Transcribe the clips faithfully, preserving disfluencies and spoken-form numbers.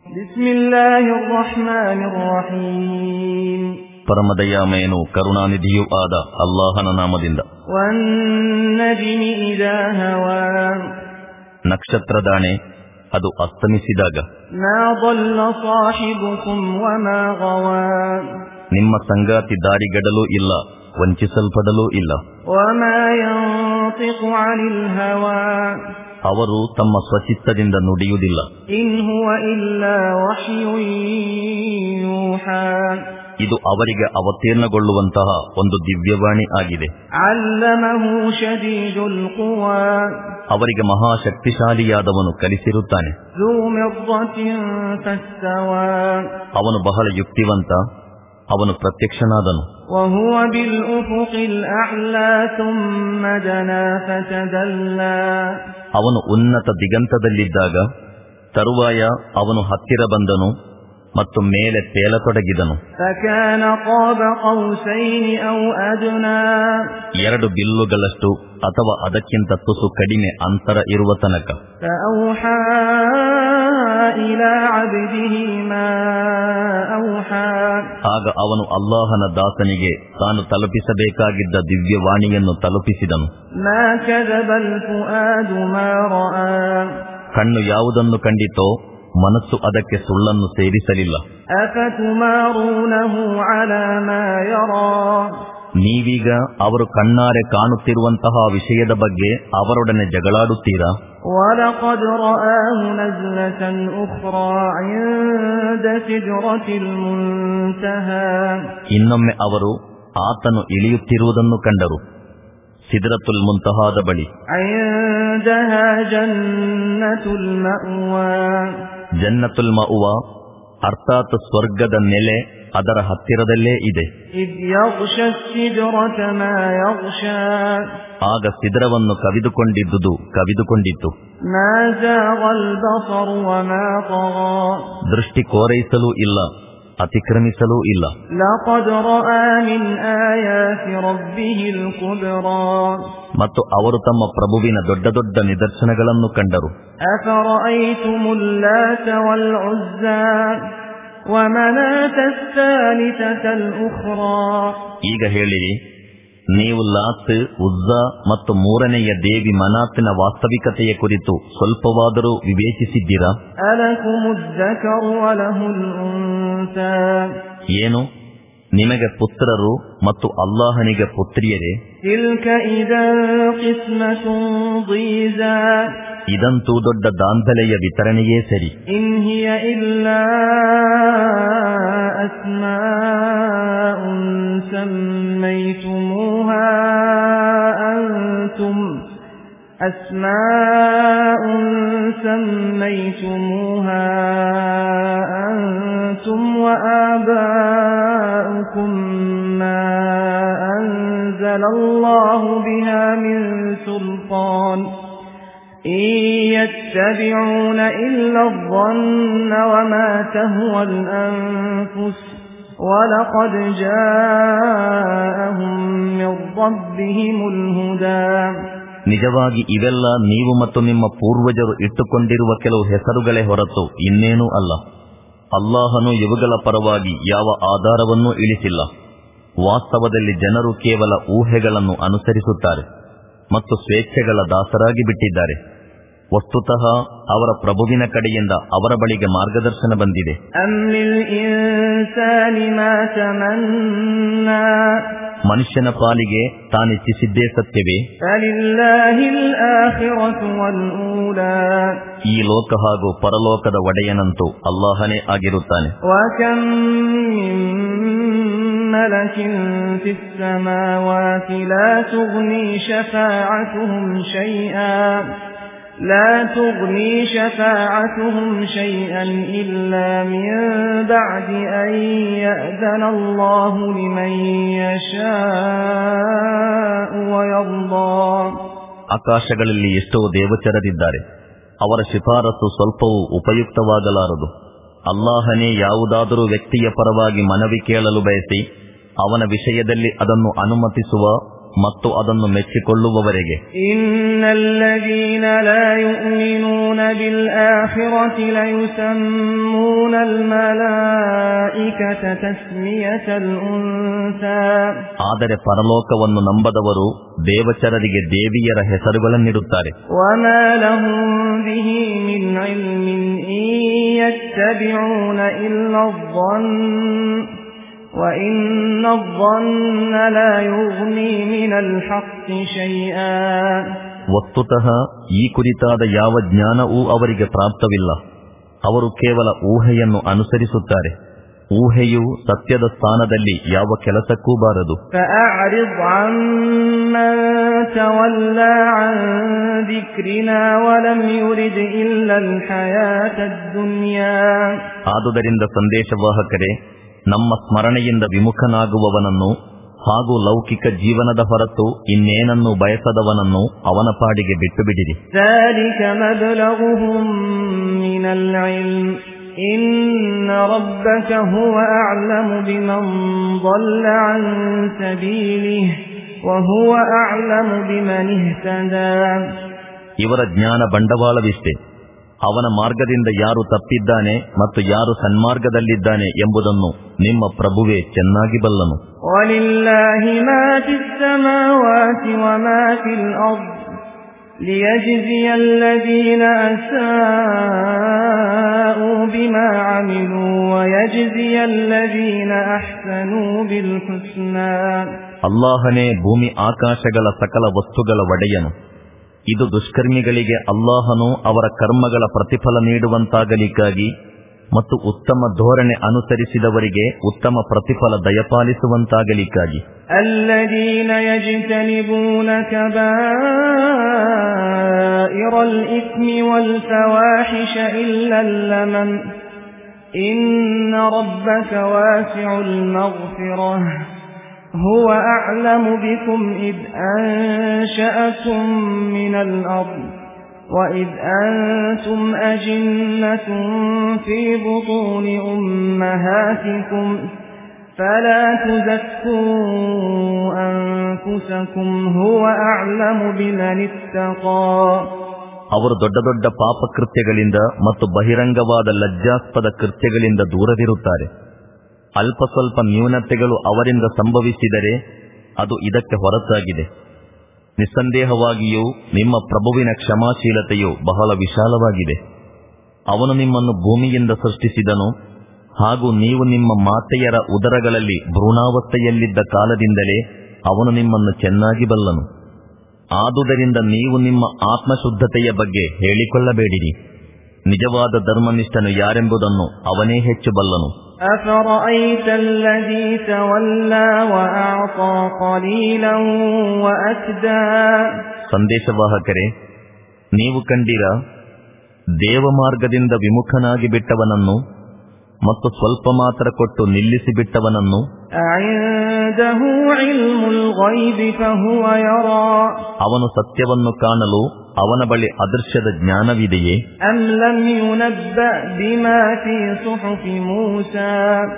ಬಿಸ್ಮಿಲ್ಲಾಹಿರ್ ರಹ್ಮಾನಿರ್ ರಹೀಮ್. ಪರಮದಯಾಮಯನು ಕರುಣಾನಿಧಿಯೂ ಆದ ಅಲ್ಲಾಹನ ನಾಮದಿಂದ. ವನ್ನಜ್ಮಿ ಇದಾ ಹವಾ. ನಕ್ಷತ್ರದಾಣೆ, ಅದು ಅಸ್ತಮಿಸಿದಾಗ. ಮಾ ضل ಸಾಹಿಬುಕುಂ ವಮಾ ಗವಾ. ನಿಮ್ಮ ಸಂಗಾತಿ ದಾರಿಗೆಡಲೂ ಇಲ್ಲ, ವಂಚಿಸಲ್ಪಡಲೂ ಇಲ್ಲ. ವಮಾ ಯಂತಿಕು ಅನಿಲ್ ಹವಾ. ಅವರು ತಮ್ಮ ಸ್ವಚಿತ್ತದಿಂದ ನುಡಿಯುವುದಿಲ್ಲ. ಇನ್ ಹುವ ಇಲ್ಲಾ ವಹ್ಯುನ್ ಯೂಹಾ. ಇದು ಅವರಿಗೆ ಅವತೀರ್ಣಗೊಳ್ಳುವಂತಹ ಒಂದು ದಿವ್ಯವಾಣಿ ಆಗಿದೆ. ಅಲ್ಲಮಹು ಶದೀದುಲ್ ಖುವಾ. ಅವರಿಗೆ ಮಹಾಶಕ್ತಿಶಾಲಿಯಾದವನು ಕಲಿಸಿರುತ್ತಾನೆ. ಝೂ ಮಿರ್ರತಿನ್ ಫಸ್ತವಾ. ಅವನು ಬಹಳ ಯುಕ್ತಿವಂತ, ಅವನು ಪ್ರತ್ಯಕ್ಷನಾದನು. ವಹುವ ಬಿಲ್ ಉಫುಕಿಲ್ ಅಅ್ಲಾ ಥುಮ್ಮ ದನಾ ಫತದಲ್ಲಾ. ಅವನು ಉನ್ನತ ದಿಗಂತದಲ್ಲಿದ್ದಾಗ ತರುವಾಯ ಅವನು ಹತ್ತಿರ ಬಂದನು ಮತ್ತು ಮೇಲೆ ತೇಲತೊಡಗಿದನು. ಫಕಾನ ಕಾಬ ಕೌಸೈನಿ ಔ ಅದ್ನಾ. ಎರಡು ಬಿಲ್ಲುಗಳಷ್ಟು ಅಥವಾ ಅದಕ್ಕಿಂತ ತುಸು ಕಡಿಮೆ ಅಂತರ ಇರುವ ತನಕ. ಫಔಹಾ ಇಲಾ ಅಬ್ದಿಹಿ ಮಾ ಔಹಾ. ಆಗ ಅವನು ಅಲ್ಲಾಹನ ದಾಸನಿಗೆ ತಾನು ತಲುಪಿಸಬೇಕಾಗಿದ್ದ ದಿವ್ಯವಾಣಿಯನ್ನು ತಲುಪಿಸಿದನು. ಮಾ ಕದಬಲ್ ಫುಆದು ಮಾ ರಆ. ಕಣ್ಣು ಯಾವುದನ್ನು ಕಂಡಿತೋ ಮನಸ್ಸು ಅದಕ್ಕೆ ಸುಳ್ಳನ್ನು ಸೇರಿಸಲಿಲ್ಲ. ಅಫತುಮಾರೂನಹು ಅಲಾ ಮಾ ಯರಾ. ನೀವೀಗ ಅವರು ಕಣ್ಣಾರೆ ಕಾಣುತ್ತಿರುವಂತಹ ವಿಷಯದ ಬಗ್ಗೆ ಅವರೊಡನೆ ಜಗಳಾಡುತ್ತೀರಾ? ವಲಕದ್ ರಆಹು ನಜ್ಲತನ್ ಉಖ್ರಾ ಇಂದ ಸಿದ್ರತಿಲ್ ಮುನ್ತಹಾ. ಇನ್ನೊಮ್ಮೆ ಅವರು ಆತನು ಇಳಿಯುತ್ತಿರುವುದನ್ನು ಕಂಡರು, ಸಿದ್ರತುಲ್ ಮುಂತಹಾದ ಬಳಿ. ಇಂದಹಾ ಜನ್ನತುಲ್ ಮಅವಾ. ಜನ್ನತುಲ್ ಮಅವಾ ಅರ್ಥಾತ್ ಸ್ವರ್ಗದ ನೆಲೆ ಅದರ ಹತ್ತಿರದಲ್ಲೇ ಇದೆ. ಇದ್ ಯಗ್ಶಾ ಸಿದ್ರತ ಮಾ ಯಗ್ಶಾ. ಆಗ ಸಿದ್ರವನ್ನು ಕವಿದುಕೊಂಡಿದ್ದುದು ಕವಿದುಕೊಂಡಿತ್ತು. ಮಾ ಜಾಗಲ್ ಬಸರ್ ವಮಾ ತಗಾ. ದೃಷ್ಟಿ ಕೋರೈಸಲೂ ಇಲ್ಲ, ಅತಿಕ್ರಮಿಸಲೂ ಇಲ್ಲ. ಲಕದ್ ರಆ ಮಿನ್ ಆಯಾತಿ ರಬ್ಬಿಹಿಲ್ ಕುಬ್ರಾ. ಮತ್ತು ಅವರು ತಮ್ಮ ಪ್ರಭುವಿನ ದೊಡ್ಡ ದೊಡ್ಡ ನಿದರ್ಶನಗಳನ್ನು ಕಂಡರು. ಅಫರಅಯ್ತುಮುಲ್ ಲಾತ ವಲ್ ಉಜ್ಜಾ ವಮನಾತ ಅಸ್ಸಾಲಿಸತಲ್ ಉಖ್ರಾ. ಈಗ ಹೇಳಿರಿ, ನೀವು ಲಾತ್, ಉಜ್ಜಾ ಮತ್ತು ಮೂರನೆಯ ದೇವಿ ಮನಾತಿನ ವಾಸ್ತವಿಕತೆಯ ಕುರಿತು ಸ್ವಲ್ಪವಾದರೂ ವಿವೇಚಿಸಿದ್ದೀರಾ? ಅಲಕುಮುದ್ ذಕರು ವಲಹುಲ್ ಉನ್ಸಾ. ಏನು, ನಿಮಗೆ ಪುತ್ರರು ಮತ್ತು ಅಲ್ಲಾಹನಿಗೆ ಪುತ್ರಿಯರೇ? ತಿಲ್ಕ ಇದನ್ ಕಿಸ್ಮತುನ್ ضೀಜಾ. ಇದಂತೂ ದೊಡ್ಡ ದಾಂಧಲೆಯ ವಿತರಣೆಯೇ ಸರಿ. ಇನ್ ಹಿಯ ಇಲ್ಲಾ ಅಸ್ಮಾಉನ್ ಸಮ್ಮೈತುಮೂಹಾ ಅಂತುಂ ಅಸ್ಮಾಉನ್ ಸಮ್ಮೈತುಮೂಹಾ ಅಂತುಂ ವಆಬಾಉಕುಂ ಮಾ ಅನ್ಜಲಲ್ಲಾಹು ಬಿಹಾ ಮಿನ್ ಸುಲ್ತಾನ್. إن يتبعون إلا الظن وما تهوى الأنفس ولقد جاءهم من ربهم الهدى. ನಿಜವಾಗಿ ಇವೆಲ್ಲ ನೀವು ಮತ್ತು ನಿಮ್ಮ ಪೂರ್ವಜರು ಇಟ್ಟುಕೊಂಡಿರುವ ಕೆಲವು ಹೆಸರುಗಳೇ ಹೊರತು ಇನ್ನೇನೂ ಅಲ್ಲ. ಅಲ್ಲಾಹನು ಇವುಗಳ ಪರವಾಗಿ ಯಾವ ಆಧಾರವನ್ನೂ ಇಳಿಸಿಲ್ಲ. ವಾಸ್ತವದಲ್ಲಿ ಜನರು ಕೇವಲ ಊಹೆಗಳನ್ನು ಅನುಸರಿಸುತ್ತಾರೆ ಮತ್ತು ಸ್ವೇಚ್ಛೆಗಳ ದಾಸರಾಗಿ ಬಿಟ್ಟಿದ್ದಾರೆ. ವಸ್ತುತಃ ಅವರ ಪ್ರಭುವಿನ ಕಡೆಯಿಂದ ಅವರ ಬಳಿಗೆ ಮಾರ್ಗದರ್ಶನ ಬಂದಿದೆ. ಮನುಷ್ಯನ ಪಾಲಿಗೆ ತಾನಿಚ್ಛಿಸಿದ್ದೇ ಸತ್ಯವೇ? ಈ ಲೋಕ ಹಾಗೂ ಪರಲೋಕದ ಒಡೆಯನಂತೂ ಅಲ್ಲಾಹನೇ ಆಗಿರುತ್ತಾನೆ. ملك في السماوات لا تغني شفاعتهم شيئا لا تغني شفاعتهم شيئا إلا من بعد أن يأذن الله لمن يشاء ويرضى. ಆಕಾಶಗಳಲ್ಲಿ ಎಷ್ಟೋ ದೇವಚರರಿದ್ದಾರೆ, ಅವರ ಶಿಫಾರಸು ಸ್ವಲ್ಪವೂ ಉಪಯುಕ್ತವಾಗಲಾರದು. ಅಲ್ಲಾಹನೇ ಯಾವುದಾದರೂ ವ್ಯಕ್ತಿಯ ಪರವಾಗಿ ಮನವಿ ಕೇಳಲು ಬಯಸಿ ಅವನ ವಿಷಯದಲ್ಲಿ ಅದನ್ನು ಅನುಮತಿಸುವ ಮತ್ತು ಅದನ್ನು ಮೆಚ್ಚಿಕೊಳ್ಳುವವರೆಗೆ. ಇನ್ನಲ್ಲದೀನ ಲಾ ಯುಮಿನೂನ ಬಿಲ್ ಆಖಿರತಿ ಲಯುಸಮ್ಮೂನಲ್ ಮಲಾಯಿಕತ ತಸ್ಮಿಯತಲ್ ಉನ್ಸಾ. ಆದರೆ ಪರಲೋಕವನ್ನು ನಂಬದವರು ದೇವಚರರಿಗೆ ದೇವಿಯರ ಹೆಸರುಗಳನ್ನಿಡುತ್ತಾರೆ. ವಮಾ ಲಹುಂ ಬಿಹಿ ಮಿನ್ ಇಲ್ಮಿನ್ ಇನ್ ಯತ್ತಬಿಊನ ಇಲ್ಲಾ ظن وَإِنَّ الظَّنَّ لَا يُغْنِي مِنَ الْحَقِّ شَيْئًا. ವಸ್ತುತಃ ಈ ಕುರಿತಾದ ಯಾವ ಜ್ಞಾನವೂ ಅವರಿಗೆ ಪ್ರಾಪ್ತವಿಲ್ಲ. ಅವರು ಕೇವಲ ಊಹೆಯನ್ನು ಅನುಸರಿಸುತ್ತಾರೆ. ಊಹೆಯು ಸತ್ಯದ ಸ್ಥಾನದಲ್ಲಿ ಯಾವ ಕೆಲಸಕ್ಕೂ ಬಾರದು. فَأَعْرِضْ عَمَّن تَوَلَّى عَن ذِكْرِنَا وَلَمْ يُرِدْ إِلَّا الْحَيَاةَ الدُّنْيَا. ಆದುದರಿಂದ ಸಂದೇಶವಾಹಕರೇ, ನಮ್ಮ ಸ್ಮರಣೆಯಿಂದ ವಿಮುಖನಾಗುವವನನ್ನು ಹಾಗೂ ಲೌಕಿಕ ಜೀವನದ ಹೊರತು ಇನ್ನೇನನ್ನು ಬಯಸದವನನ್ನು ಅವನ ಪಾಡಿಗೆ ಬಿಟ್ಟು ಬಿಡಿರಿ. ذَلِكَ مَبْلَغُهُم مِّنَ الْعِلْمِ إِنَّ رَبَّكَ هُوَ أَعْلَمُ بِمَنْ ضَلَّ عَن سَبِيلِهِ وَهُوَ أَعْلَمُ بِمَنِ اهْتَدَى. ಇವರ ಜ್ಞಾನ ಬಂಡವಾಳವಿಷ್ಟೇ. ಅವನ ಮಾರ್ಗದಿಂದ ಯಾರು ತಪ್ಪಿದ್ದಾನೆ ಮತ್ತು ಯಾರು ಸನ್ಮಾರ್ಗದಲ್ಲಿದ್ದಾನೆ ಎಂಬುದನ್ನು ನಿಮ್ಮ ಪ್ರಭುವೇ ಚೆನ್ನಾಗಿ ಬಲ್ಲನು. ವಲಿಲ್ಲಾಹಿ ಮಾ ಫಿಸ್ ಸಮಾವಾತಿ ವಮಾ ಫಿಲ್ ಅರ್ದ್ ಲಿಯಜ್ಜಿಯ ಅಲ್ಲದೀನ ಅಸಾಅೂ ಬಿಮಾ ಅಮಿಲೂ ವಯಜ್ಜಿಯ ಅಲ್ಲದೀನ ಅಹ್ಸನೂ ಬಿಲ್ ಹುಸ್ನಾ. ಅಲ್ಲಾಹನೇ ಭೂಮಿ ಆಕಾಶಗಳ ಸಕಲ ವಸ್ತುಗಳ ಒಡೆಯನು. ಇದು ದುಷ್ಕರ್ಮಿಗಳಿಗೆ ಅಲ್ಲಾಹನು ಅವರ ಕರ್ಮಗಳ ಪ್ರತಿಫಲ ನೀಡುವಂತಾಗಲಿಕ್ಕಾಗಿ ಮತ್ತು ಉತ್ತಮ ಧೋರಣೆ ಅನುಸರಿಸಿದವರಿಗೆ ಉತ್ತಮ ಪ್ರತಿಫಲ ದಯಪಾಲಿಸುವಂತಾಗಲಿಕ್ಕಾಗಿ. ಅಲ್ಲದೀನ ಯಜ್ತನಿಬೂನ ಕಬಾಯಿರಲ್ ಇಸ್ಮಿ ವಲ್ ಫವಾಹಿಶ ಇಲ್ಲಲ್ ಲಮಮ್ ಇನ್ನ ರಬ್ಬಕ ವಾಸಿഉಲ್ ಮಗ್ಫಿರಹ هو أعلم بكم إذ أنشأكم من الأرض وإذ أنتم أجنة في بطون أمهاتكم فلا تزكوا أنفسكم هو أعلم بمن اتقى. ಅವರು ದೊಡ್ಡ ದೊಡ್ಡ ಪಾಪಕೃತ್ಯಗಳಿಂದ ಮತ್ತು ಬಹಿರಂಗವಾದ ಲಜ್ಜಾಸ್ಪದ ಕೃತ್ಯಗಳಿಂದ ದೂರವಿರುತ್ತಾರೆ. ಅಲ್ಪ ಸ್ವಲ್ಪ ನ್ಯೂನತೆಗಳು ಅವರಿಂದ ಸಂಭವಿಸಿದರೆ ಅದು ಇದಕ್ಕೆ ಹೊರತಾಗಿದೆ. ನಿಸ್ಸಂದೇಹವಾಗಿಯೂ ನಿಮ್ಮ ಪ್ರಭುವಿನ ಕ್ಷಮಾಶೀಲತೆಯು ಬಹಳ ವಿಶಾಲವಾಗಿದೆ. ಅವನು ನಿಮ್ಮನ್ನು ಭೂಮಿಯಿಂದ ಸೃಷ್ಟಿಸಿದನು ಹಾಗೂ ನೀವು ನಿಮ್ಮ ಮಾತೆಯರ ಉದರಗಳಲ್ಲಿ ಭ್ರೂಣಾವಸ್ಥೆಯಲ್ಲಿದ್ದ ಕಾಲದಿಂದಲೇ ಅವನು ನಿಮ್ಮನ್ನು ಚೆನ್ನಾಗಿ ಬಲ್ಲನು. ಆದುದರಿಂದ ನೀವು ನಿಮ್ಮ ಆತ್ಮಶುದ್ಧತೆಯ ಬಗ್ಗೆ ಹೇಳಿಕೊಳ್ಳಬೇಡಿರಿ. ನಿಜವಾದ ಧರ್ಮನಿಷ್ಠನು ಯಾರೆಂಬುದನ್ನು ಅವನೇ ಹೆಚ್ಚು ಬಲ್ಲನು. أفرأيت الذي تولى وأعطى قليلا وأكدى. ಸಂದೇಶವಾಹಕರೇ, ನೀವು ಕಂಡಿರ ದೇವಮಾರ್ಗದಿಂದ ವಿಮುಖನಾಗಿ ಬಿಟ್ಟವನನ್ನು ಮತ್ತು ಸ್ವಲ್ಪ ಮಾತ್ರ ಕೊಟ್ಟು ನಿಲ್ಲಿಸಿ ಬಿಟ್ಟವನನ್ನು. أعنده علم الغيب فهو يرى. ಅವನು ಸತ್ಯವನ್ನು ಕಾಣಲು ಅವನ ಬಳಿ ಅದೃಶ್ಯದ ಜ್ಞಾನವಿದೆಯೇ? أم لم ينبأ بما في صحف موسى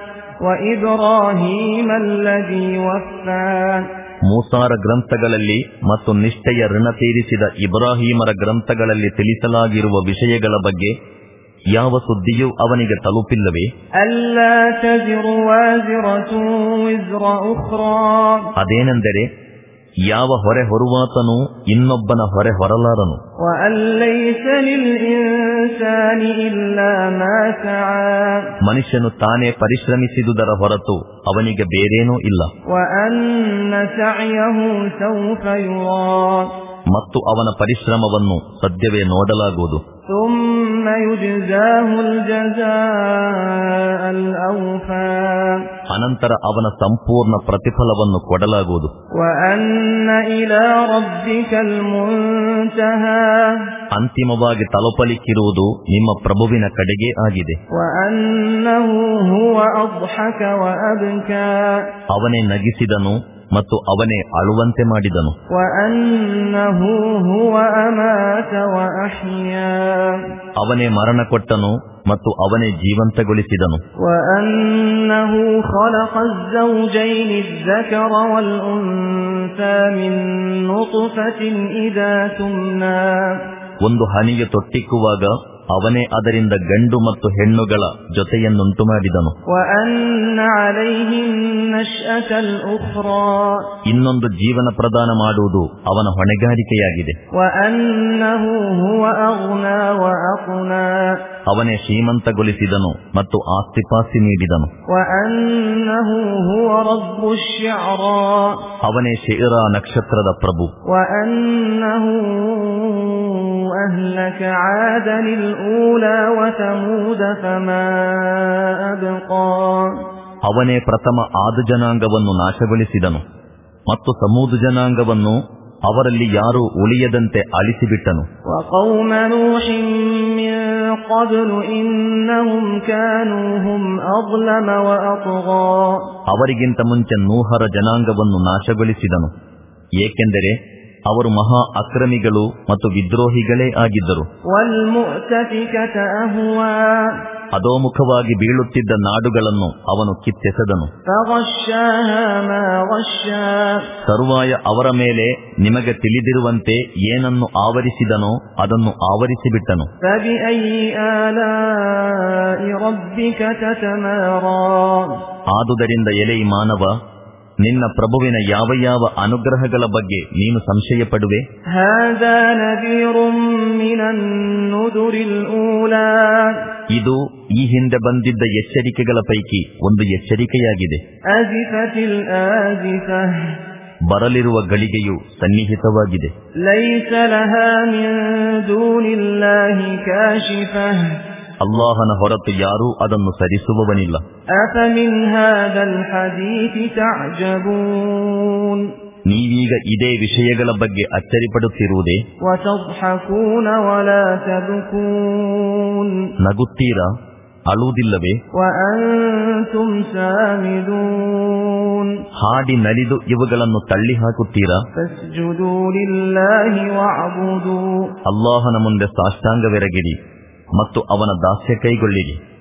وإبراهيم الذي وفى. ಮೂಸಾರ ಗ್ರಂಥಗಳಲ್ಲಿ ಮತ್ತು ನಿಷ್ಠೆಯ ಋಣ ತೀರಿಸಿದ ಇಬ್ರಾಹಿಮರ ಗ್ರಂಥಗಳಲ್ಲಿ ತಿಳಿಸಲಾಗಿರುವ ವಿಷಯಗಳ ಬಗ್ಗೆ ಯಾವ ಸುದ್ದಿಯೂ ಅವನಿಗೆ ತಲುಪಿಲ್ಲವೇ? ಅಲ್ಲಾ ತಜಿರು ವಾಜಿರತು ವಿಜ್ರ ಉಖ್ರಾ. ಅದೇನೆಂದರೆ ಯಾವ ಹೊರೆ ಹೊರುವಾತನೂ ಇನ್ನೊಬ್ಬನ ಹೊರೆ ಹೊರಲಾರನು. ಮನುಷ್ಯನು ತಾನೇ ಪರಿಶ್ರಮಿಸಿದುದರ ಹೊರತು ಅವನಿಗೆ ಬೇರೇನೂ ಇಲ್ಲ. ಮತ್ತು ಅವನ ಪರಿಶ್ರಮವನ್ನು ಸದ್ಯವೇ ನೋಡಲಾಗುವುದು. ಅನಂತರ ಅವನ ಸಂಪೂರ್ಣ ಪ್ರತಿಫಲವನ್ನು ಕೊಡಲಾಗುವುದು. ಅಂತಿಮವಾಗಿ ತಲುಪಲಿಕ್ಕಿರುವುದು ನಿಮ್ಮ ಪ್ರಭುವಿನ ಕಡೆಗೆ ಆಗಿದೆ. ಅವನೇ ನಗಿಸಿದನು ಮತ್ತು ಅವನೇ ಅಳುವಂತೆ ಮಾಡಿದನು. ಅವನೇ ಮರಣ ಕೊಟ್ಟನು ಮತ್ತು ಅವನೇ ಜೀವಂತಗೊಳಿಸಿದನು. الأنثى من نطفة إذا تمنى ಒಂದು ಹನಿಗೆ ತೊಟ್ಟಿಕ್ಕುವಾಗ ಅವನೇ ಅದರಿಂದ ಗಂಡು ಮತ್ತು ಹೆಣ್ಣುಗಳ ಜೊತೆಯನ್ನುಂಟು ಮಾಡಿದನು. ಇನ್ನೊಂದು ಜೀವನ ಪ್ರದಾನ ಮಾಡುವುದು ಅವನ ಹೊಣೆಗಾರಿಕೆಯಾಗಿದೆ. ಅವನೇ ಶ್ರೀಮಂತಗೊಳಿಸಿದನು ಮತ್ತು ಆಸ್ತಿಪಾಸ್ತಿ ನೀಡಿದನು. ಅವನೇ ಶಿರಾ ನಕ್ಷತ್ರದ ಪ್ರಭು. أهلك عادا الأولى وثمود فما أبقى ಅವನೇ ಪ್ರಥಮ ಆದ ಜನಾಂಗವನ್ನು ನಾಶಗೊಳಿಸಿದನು ಮತ್ತು ಸಮೂದ ಜನಾಂಗವನ್ನು ಅವರಲ್ಲಿ ಯಾರೂ ಉಳಿಯದಂತೆ ಅಳಿಸಿಬಿಟ್ಟನು. وقوم نوح من قبل إنهم كانوا هم أظلم وأطغى ಅವರಿಗಿಂತ ಮುಂಚೆ ನೂಹರ ಜನಾಂಗವನ್ನು ನಾಶಗೊಳಿಸಿದನು, ಏಕೆಂದರೆ ಅವರು ಮಹಾ ಅಕ್ರಮಿಗಳು ಮತ್ತು ವಿದ್ರೋಹಿಗಳೇ ಆಗಿದ್ದರು. ಅಧೋಮುಖವಾಗಿ ಬೀಳುತ್ತಿದ್ದ ನಾಡುಗಳನ್ನು ಅವನು ಕಿತ್ತೆಸೆದನು. ತರುವಾಯ ಅವರ ಮೇಲೆ ನಿಮಗೆ ತಿಳಿದಿರುವಂತೆ ಏನನ್ನು ಆವರಿಸಿದನೋ ಅದನ್ನು ಆವರಿಸಿಬಿಟ್ಟನು. ಆದುದರಿಂದ ಎಲೆ ಮಾನವ, ನಿನ್ನ ಪ್ರಭುವಿನ ಯಾವ ಯಾವ ಅನುಗ್ರಹಗಳ ಬಗ್ಗೆ ನೀನು ಸಂಶಯ ಪಡುವೆ? ಇದು ಈ ಹಿಂದೆ ಬಂದಿದ್ದ ಎಚ್ಚರಿಕೆಗಳ ಪೈಕಿ ಒಂದು ಎಚ್ಚರಿಕೆಯಾಗಿದೆ. ಬರಲಿರುವ ಗಳಿಗೆಯು ಸನ್ನಿಹಿತವಾಗಿದೆ. ಅಲ್ಲಾಹನ ಹೊರತು ಯಾರೂ ಅದನ್ನು ಸರಿಸುವವನಿಲ್ಲ. ನೀವೀಗ ಇದೇ ವಿಷಯಗಳ ಬಗ್ಗೆ ಅಚ್ಚರಿಪಡುತ್ತಿರುವುದೇ? ನಗುತ್ತೀರಾ, ಅಳುವುದಿಲ್ಲವೇ? ಹಾಡಿ ನಲಿದು ಇವುಗಳನ್ನು ತಳ್ಳಿ ಹಾಕುತ್ತೀರಾ? ಅಲ್ಲಾಹನ ಮುಂದೆ ಸಾಷ್ಟಾಂಗವೆರಗಿರಿ ಮತ್ತು ಅವನ ದಾಸ್ಯ ಕೈಗೊಳ್ಳಿರಿ.